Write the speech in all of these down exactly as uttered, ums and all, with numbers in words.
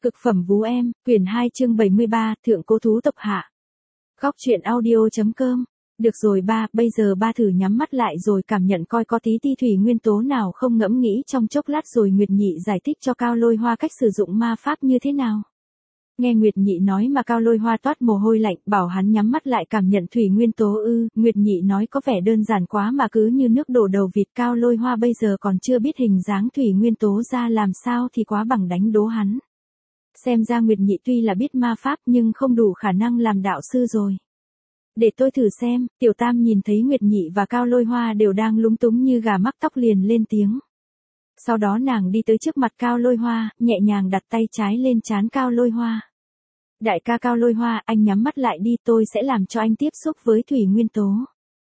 Cực phẩm vú em, quyển hai chương bảy mươi ba, Thượng Cố Thú Tộc Hạ. Góc truyện audio.com. Được rồi ba, bây giờ ba thử nhắm mắt lại rồi cảm nhận coi có tí ti thủy nguyên tố nào không, ngẫm nghĩ trong chốc lát rồi Nguyệt Nhị giải thích cho Cao Lôi Hoa cách sử dụng ma pháp như thế nào. Nghe Nguyệt Nhị nói mà Cao Lôi Hoa toát mồ hôi lạnh, bảo hắn nhắm mắt lại cảm nhận thủy nguyên tố ư, Nguyệt Nhị nói có vẻ đơn giản quá mà cứ như nước đổ đầu vịt. Cao Lôi Hoa bây giờ còn chưa biết hình dáng thủy nguyên tố ra làm sao thì quá bằng đánh đố hắn. Xem ra Nguyệt Nhị tuy là biết ma pháp nhưng không đủ khả năng làm đạo sư rồi. Để tôi thử xem. Tiểu Tam nhìn thấy Nguyệt Nhị và Cao Lôi Hoa đều đang lúng túng như gà mắc tóc liền lên tiếng. Sau đó nàng đi tới trước mặt Cao Lôi Hoa, nhẹ nhàng đặt tay trái lên trán Cao Lôi Hoa. Đại ca Cao Lôi Hoa, anh nhắm mắt lại đi, tôi sẽ làm cho anh tiếp xúc với thủy nguyên tố.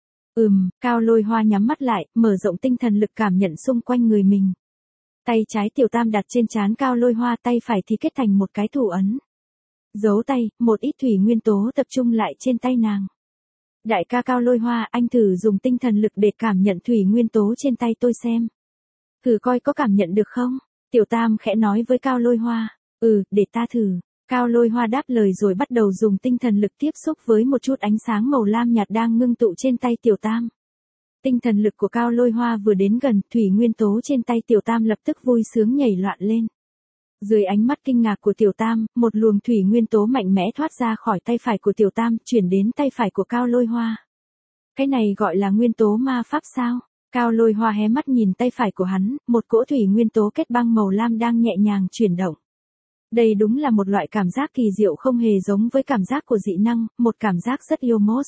Ừm, Cao Lôi Hoa nhắm mắt lại, mở rộng tinh thần lực cảm nhận xung quanh người mình. Tay trái Tiểu Tam đặt trên trán Cao Lôi Hoa, tay phải thì kết thành một cái thủ ấn. Giấu tay, một ít thủy nguyên tố tập trung lại trên tay nàng. Đại ca Cao Lôi Hoa, anh thử dùng tinh thần lực để cảm nhận thủy nguyên tố trên tay tôi xem. Thử coi có cảm nhận được không? Tiểu Tam khẽ nói với Cao Lôi Hoa. Ừ, để ta thử. Cao Lôi Hoa đáp lời rồi bắt đầu dùng tinh thần lực tiếp xúc với một chút ánh sáng màu lam nhạt đang ngưng tụ trên tay Tiểu Tam. Tinh thần lực của Cao Lôi Hoa vừa đến gần, thủy nguyên tố trên tay Tiểu Tam lập tức vui sướng nhảy loạn lên. Dưới ánh mắt kinh ngạc của Tiểu Tam, một luồng thủy nguyên tố mạnh mẽ thoát ra khỏi tay phải của Tiểu Tam, chuyển đến tay phải của Cao Lôi Hoa. Cái này gọi là nguyên tố ma pháp sao? Cao Lôi Hoa hé mắt nhìn tay phải của hắn, một cỗ thủy nguyên tố kết băng màu lam đang nhẹ nhàng chuyển động. Đây đúng là một loại cảm giác kỳ diệu không hề giống với cảm giác của dị năng, một cảm giác rất yêu mốt.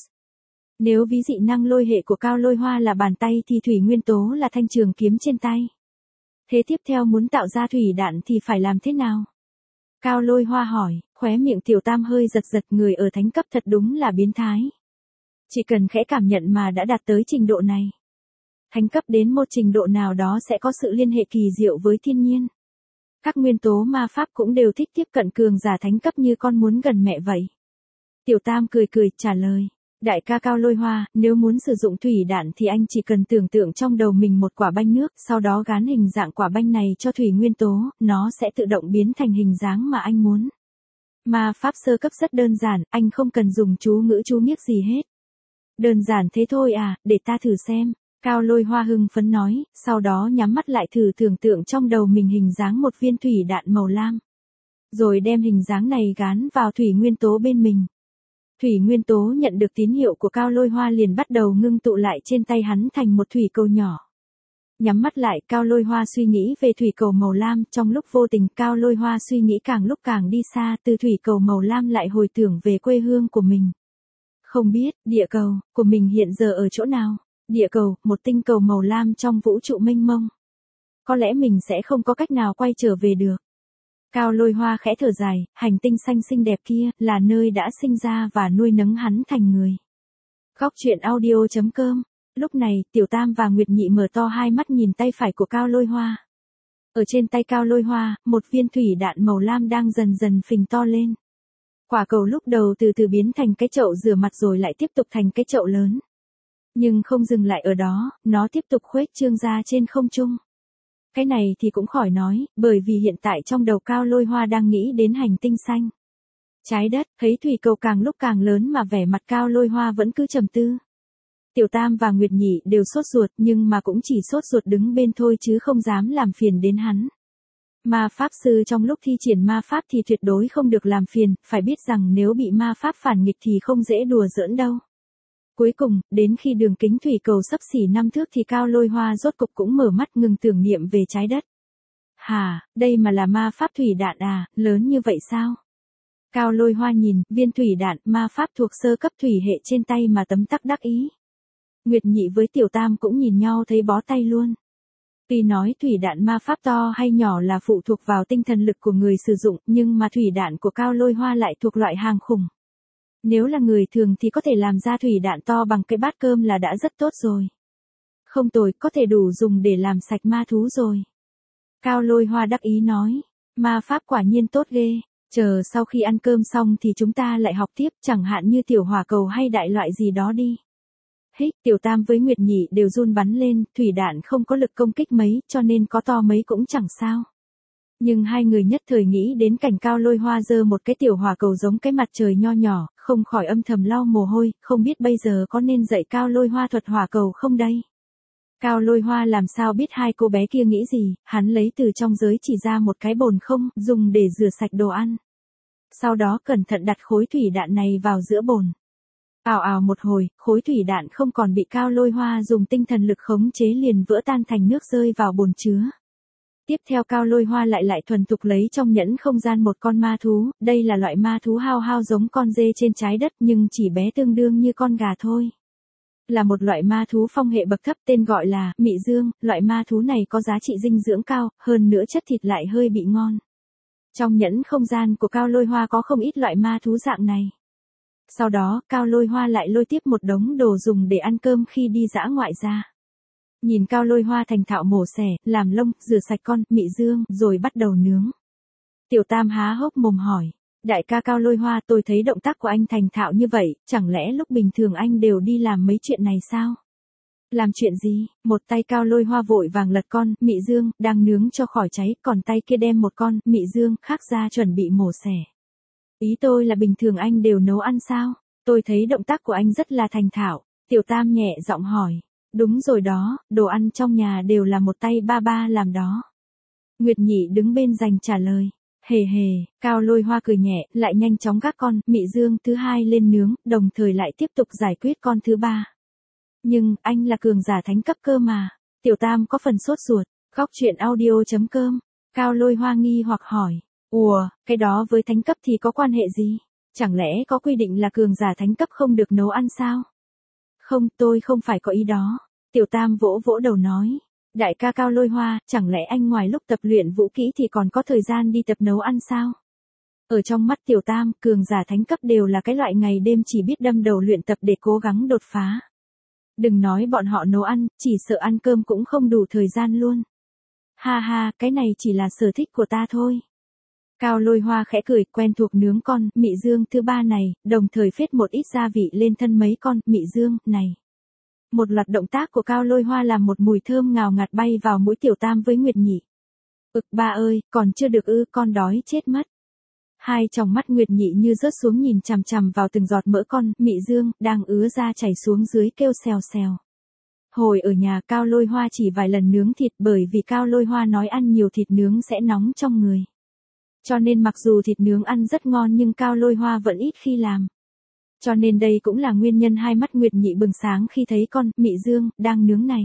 Nếu ví dị năng lôi hệ của Cao Lôi Hoa là bàn tay thì thủy nguyên tố là thanh trường kiếm trên tay. Thế tiếp theo muốn tạo ra thủy đạn thì phải làm thế nào? Cao Lôi Hoa hỏi, khóe miệng Tiểu Tam hơi giật giật, người ở thánh cấp thật đúng là biến thái. Chỉ cần khẽ cảm nhận mà đã đạt tới trình độ này. Thánh cấp đến một trình độ nào đó sẽ có sự liên hệ kỳ diệu với thiên nhiên. Các nguyên tố ma pháp cũng đều thích tiếp cận cường giả thánh cấp như con muốn gần mẹ vậy. Tiểu Tam cười cười trả lời. Đại ca Cao Lôi Hoa, nếu muốn sử dụng thủy đạn thì anh chỉ cần tưởng tượng trong đầu mình một quả banh nước, sau đó gán hình dạng quả banh này cho thủy nguyên tố, nó sẽ tự động biến thành hình dáng mà anh muốn. Ma pháp sơ cấp rất đơn giản, anh không cần dùng chú ngữ chú miếc gì hết. Đơn giản thế thôi à, để ta thử xem. Cao Lôi Hoa hưng phấn nói, sau đó nhắm mắt lại thử tưởng tượng trong đầu mình hình dáng một viên thủy đạn màu lam. Rồi đem hình dáng này gán vào thủy nguyên tố bên mình. Thủy nguyên tố nhận được tín hiệu của Cao Lôi Hoa liền bắt đầu ngưng tụ lại trên tay hắn thành một thủy cầu nhỏ. Nhắm mắt lại, Cao Lôi Hoa suy nghĩ về thủy cầu màu lam, trong lúc vô tình Cao Lôi Hoa suy nghĩ càng lúc càng đi xa, từ thủy cầu màu lam lại hồi tưởng về quê hương của mình. Không biết, địa cầu của mình hiện giờ ở chỗ nào? Địa cầu, một tinh cầu màu lam trong vũ trụ mênh mông. Có lẽ mình sẽ không có cách nào quay trở về được. Cao Lôi Hoa khẽ thở dài, hành tinh xanh xinh đẹp kia, là nơi đã sinh ra và nuôi nấng hắn thành người. Góc truyện audio.com. Lúc này, Tiểu Tam và Nguyệt Nhị mở to hai mắt nhìn tay phải của Cao Lôi Hoa. Ở trên tay Cao Lôi Hoa, một viên thủy đạn màu lam đang dần dần phình to lên. Quả cầu lúc đầu từ từ biến thành cái chậu rửa mặt rồi lại tiếp tục thành cái chậu lớn. Nhưng không dừng lại ở đó, nó tiếp tục khuếch trương ra trên không trung. Cái này thì cũng khỏi nói, bởi vì hiện tại trong đầu Cao Lôi Hoa đang nghĩ đến hành tinh xanh. Trái đất, thấy thủy cầu càng lúc càng lớn mà vẻ mặt Cao Lôi Hoa vẫn cứ trầm tư. Tiểu Tam và Nguyệt Nhị đều sốt ruột nhưng mà cũng chỉ sốt ruột đứng bên thôi chứ không dám làm phiền đến hắn. Ma pháp sư trong lúc thi triển ma pháp thì tuyệt đối không được làm phiền, phải biết rằng nếu bị ma pháp phản nghịch thì không dễ đùa giỡn đâu. Cuối cùng, đến khi đường kính thủy cầu sấp xỉ năm thước thì Cao Lôi Hoa rốt cục cũng mở mắt ngừng tưởng niệm về trái đất. Hà, đây mà là ma pháp thủy đạn à, lớn như vậy sao? Cao Lôi Hoa nhìn, viên thủy đạn, ma pháp thuộc sơ cấp thủy hệ trên tay mà tấm tắc đắc ý. Nguyệt Nhị với Tiểu Tam cũng nhìn nhau thấy bó tay luôn. Tuy nói thủy đạn ma pháp to hay nhỏ là phụ thuộc vào tinh thần lực của người sử dụng, nhưng mà thủy đạn của Cao Lôi Hoa lại thuộc loại hàng khủng. Nếu là người thường thì có thể làm ra thủy đạn to bằng cái bát cơm là đã rất tốt rồi. Không tồi, có thể đủ dùng để làm sạch ma thú rồi. Cao Lôi Hoa đắc ý nói, ma pháp quả nhiên tốt ghê, chờ sau khi ăn cơm xong thì chúng ta lại học tiếp, chẳng hạn như tiểu hỏa cầu hay đại loại gì đó đi. Hích, Tiểu Tam với Nguyệt Nhị đều run bắn lên, thủy đạn không có lực công kích mấy, cho nên có to mấy cũng chẳng sao. Nhưng hai người nhất thời nghĩ đến cảnh Cao Lôi Hoa giơ một cái tiểu hỏa cầu giống cái mặt trời nho nhỏ, không khỏi âm thầm lau mồ hôi, không biết bây giờ có nên dạy Cao Lôi Hoa thuật hỏa cầu không đây? Cao Lôi Hoa làm sao biết hai cô bé kia nghĩ gì, hắn lấy từ trong giới chỉ ra một cái bồn không, dùng để rửa sạch đồ ăn. Sau đó cẩn thận đặt khối thủy đạn này vào giữa bồn. Ào ào một hồi, khối thủy đạn không còn bị Cao Lôi Hoa dùng tinh thần lực khống chế liền vỡ tan thành nước rơi vào bồn chứa. Tiếp theo Cao Lôi Hoa lại lại thuần thục lấy trong nhẫn không gian một con ma thú, đây là loại ma thú hao hao giống con dê trên trái đất nhưng chỉ bé tương đương như con gà thôi. Là một loại ma thú phong hệ bậc thấp tên gọi là Mị Dương, loại ma thú này có giá trị dinh dưỡng cao, hơn nữa chất thịt lại hơi bị ngon. Trong nhẫn không gian của Cao Lôi Hoa có không ít loại ma thú dạng này. Sau đó, Cao Lôi Hoa lại lôi tiếp một đống đồ dùng để ăn cơm khi đi dã ngoại ra. Nhìn Cao Lôi Hoa thành thạo mổ xẻ, làm lông, rửa sạch con, Mị Dương, rồi bắt đầu nướng. Tiểu Tam há hốc mồm hỏi. Đại ca Cao Lôi Hoa, tôi thấy động tác của anh thành thạo như vậy, chẳng lẽ lúc bình thường anh đều đi làm mấy chuyện này sao? Làm chuyện gì? Một tay Cao Lôi Hoa vội vàng lật con, Mị Dương, đang nướng cho khỏi cháy, còn tay kia đem một con, Mị Dương, khác ra chuẩn bị mổ xẻ. Ý tôi là bình thường anh đều nấu ăn sao? Tôi thấy động tác của anh rất là thành thạo. Tiểu Tam nhẹ giọng hỏi. Đúng rồi đó, đồ ăn trong nhà đều là một tay ba ba làm đó. Nguyệt Nhị đứng bên dành trả lời. Hề hề, Cao Lôi Hoa cười nhẹ, lại nhanh chóng gác con, Mị Dương thứ hai lên nướng, đồng thời lại tiếp tục giải quyết con thứ ba. Nhưng, anh là cường giả thánh cấp cơ mà. Tiểu Tam có phần sốt ruột. Góc truyện audio.com. Cao Lôi Hoa nghi hoặc hỏi. Ủa, cái đó với thánh cấp thì có quan hệ gì? Chẳng lẽ có quy định là cường giả thánh cấp không được nấu ăn sao? Không, tôi không phải có ý đó. Tiểu Tam vỗ vỗ đầu nói. Đại ca Cao Lôi Hoa, chẳng lẽ anh ngoài lúc tập luyện vũ kỹ thì còn có thời gian đi tập nấu ăn sao? Ở trong mắt Tiểu Tam, cường giả thánh cấp đều là cái loại ngày đêm chỉ biết đâm đầu luyện tập để cố gắng đột phá. Đừng nói bọn họ nấu ăn, chỉ sợ ăn cơm cũng không đủ thời gian luôn. Ha ha, cái này chỉ là sở thích của ta thôi. Cao Lôi Hoa khẽ cười, quen thuộc nướng con, Mị Dương thứ ba này, đồng thời phết một ít gia vị lên thân mấy con, Mị Dương, này. Một loạt động tác của Cao Lôi Hoa làm một mùi thơm ngào ngạt bay vào mũi Tiểu Tam với Nguyệt Nhị. Ực ba ơi, còn chưa được ư, con đói chết mất. Hai tròng mắt Nguyệt Nhị như rớt xuống nhìn chằm chằm vào từng giọt mỡ con, Mị Dương, đang ứa ra chảy xuống dưới kêu xèo xèo. Hồi ở nhà Cao Lôi Hoa chỉ vài lần nướng thịt bởi vì Cao Lôi Hoa nói ăn nhiều thịt nướng sẽ nóng trong người. Cho nên mặc dù thịt nướng ăn rất ngon nhưng Cao Lôi Hoa vẫn ít khi làm. Cho nên đây cũng là nguyên nhân hai mắt Nguyệt Nhị bừng sáng khi thấy con, Mị Dương, đang nướng này.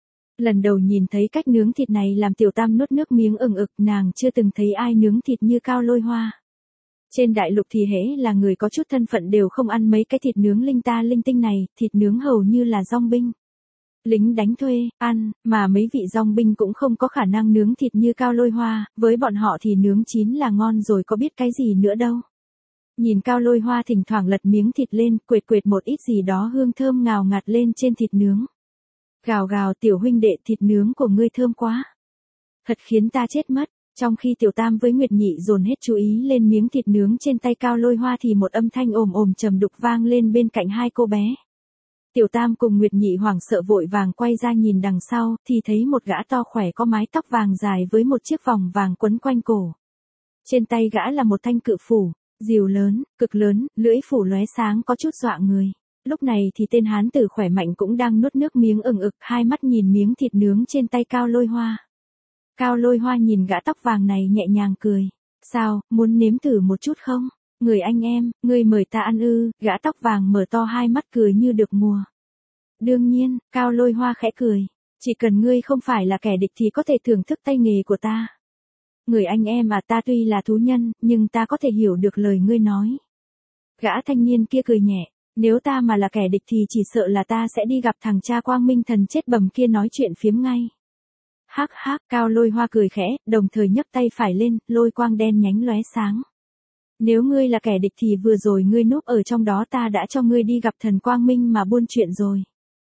Lần đầu nhìn thấy cách nướng thịt này làm Tiểu Tam nuốt nước miếng ừng ực, nàng chưa từng thấy ai nướng thịt như Cao Lôi Hoa. Trên đại lục thì hễ là người có chút thân phận đều không ăn mấy cái thịt nướng linh ta linh tinh này, thịt nướng hầu như là dong binh. Lính đánh thuê, ăn, mà mấy vị dong binh cũng không có khả năng nướng thịt như Cao Lôi Hoa, với bọn họ thì nướng chín là ngon rồi có biết cái gì nữa đâu. Nhìn Cao Lôi Hoa thỉnh thoảng lật miếng thịt lên, quệt quệt một ít gì đó hương thơm ngào ngạt lên trên thịt nướng. Gào gào tiểu huynh đệ, thịt nướng của ngươi thơm quá. Thật khiến ta chết mất. Trong khi Tiểu Tam với Nguyệt Nhị dồn hết chú ý lên miếng thịt nướng trên tay Cao Lôi Hoa thì một âm thanh ồm ồm trầm đục vang lên bên cạnh hai cô bé. Tiểu Tam cùng Nguyệt Nhị hoảng sợ vội vàng quay ra nhìn đằng sau, thì thấy một gã to khỏe có mái tóc vàng dài với một chiếc vòng vàng quấn quanh cổ. Trên tay gã là một thanh cự phủ, rìu lớn, cực lớn, lưỡi phủ lóe sáng có chút dọa người. Lúc này thì tên hán tử khỏe mạnh cũng đang nuốt nước miếng ừng ực, hai mắt nhìn miếng thịt nướng trên tay Cao Lôi Hoa. Cao Lôi Hoa nhìn gã tóc vàng này nhẹ nhàng cười. Sao, muốn nếm thử một chút không? Người anh em, người mời ta ăn ư? Gã tóc vàng mở to hai mắt cười như được mùa. Đương nhiên, Cao Lôi Hoa khẽ cười. Chỉ cần ngươi không phải là kẻ địch thì có thể thưởng thức tay nghề của ta. Người anh em à, ta tuy là thú nhân, nhưng ta có thể hiểu được lời ngươi nói. Gã thanh niên kia cười nhẹ. Nếu ta mà là kẻ địch thì chỉ sợ là ta sẽ đi gặp thằng cha Quang Minh Thần chết bầm kia nói chuyện phiếm ngay. Hắc hắc, Cao Lôi Hoa cười khẽ, đồng thời nhấc tay phải lên, lôi quang đen nhánh lóe sáng. Nếu ngươi là kẻ địch thì vừa rồi ngươi núp ở trong đó ta đã cho ngươi đi gặp thần Quang Minh mà buôn chuyện rồi.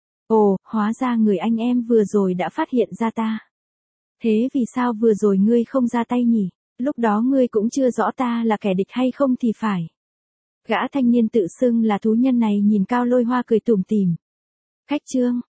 Ồ, hóa ra người anh em vừa rồi đã phát hiện ra ta. Thế vì sao vừa rồi ngươi không ra tay nhỉ? Lúc đó ngươi cũng chưa rõ ta là kẻ địch hay không thì phải. Gã thanh niên tự xưng là thú nhân này nhìn Cao Lôi Hoa cười tủm tỉm. Khách trương,